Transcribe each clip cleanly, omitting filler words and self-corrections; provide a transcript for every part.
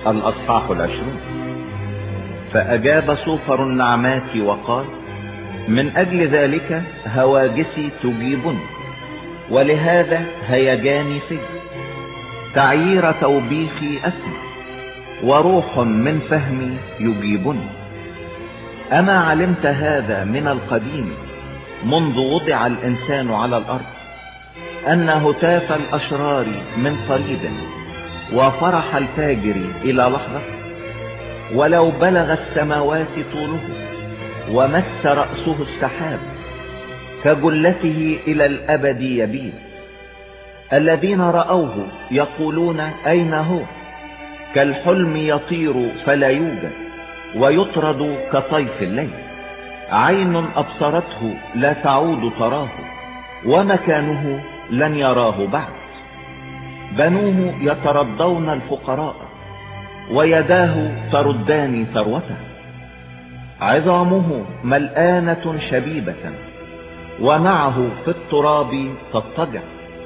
الأصحاح 20. فأجاب صوفر النعمات وقال: من أجل ذلك هواجسي تجيبني، ولهذا هيجاني في تعيير توبيخي أسمع، وروح من فهمي يجيبني. أما علمت هذا من القديم منذ وضع الإنسان على الأرض، أن هتاف الأشرار من قريب وفرح الفاجر إلى لحظة؟ ولو بلغ السماوات طوله ومس رأسه السحاب، كجلته إلى الأبد يبيد. الذين رأوه يقولون أين هو؟ كالحلم يطير فلا يوجد، ويطرد كطيف الليل. عين أبصرته لا تعود تراه، ومكانه لن يراه بعد. بنوه يترضون الفقراء، ويداه تردان ثروته. عظامه ملآنة شبيبة، ومعه في التراب تضطجع.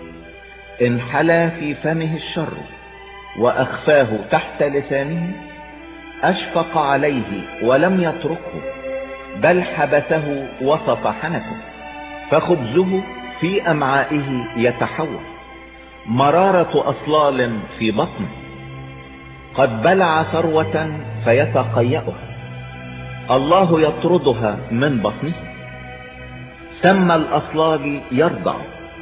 انحلى في فمه الشر، وأخفاه تحت لسانه. أشفق عليه ولم يتركه، بل حبسه وسط حنكه. فخبزه في أمعائه يتحول، مرارة أصلال في بطنه. قد بلع ثروة فيتقيأها، الله يطردها من بطنه. سم الأصلال يرضع،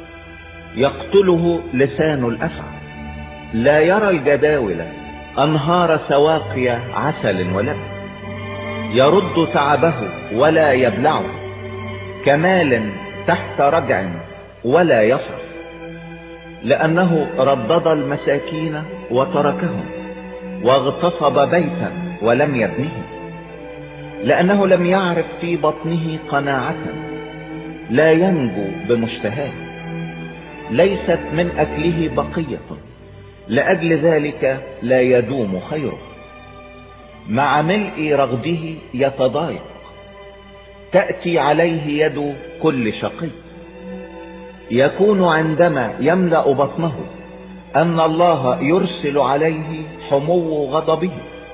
يقتله لسان الأفعى. لا يرى الجداول أنهار سواقي عسل ولبن. يرد تعبه ولا يبلعه، كمال تحت رجع ولا يصرف. لأنه ردد المساكين وتركهم، واغتصب بيتا ولم يبنه. لأنه لم يعرف في بطنه قناعة، لا ينجو بمشتهاه. ليست من أكله بقية، لأجل ذلك لا يدوم خيره. مع ملء رغده يتضايق، تأتي عليه يد كل شقي. يكون عندما يملأ بطنه أن الله يرسل عليه حمو غضبه،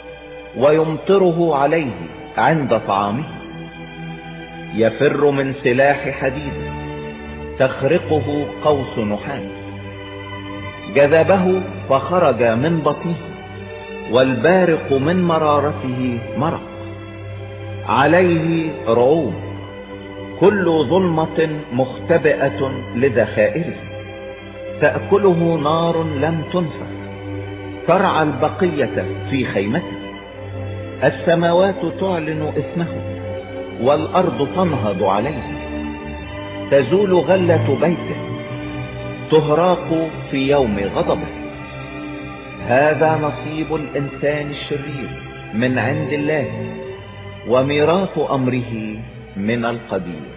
ويمطره عليه عند طعامه. يفر من سلاح حديد، تخرقه قوس نحاس. جذبه فخرج من بطنه، والبارق من مرارته مرق. عليه رعوب، كل ظلمة مختبئة لذخائره. تأكله نار لم تنفخ، ترعى البقية في خيمته. السماوات تعلن اسمه، والأرض تنهض عليه. تزول غلة بيته، تهراق في يوم غضبه. هذا نصيب الإنسان الشرير من عند الله، وميراث أمره من القدير.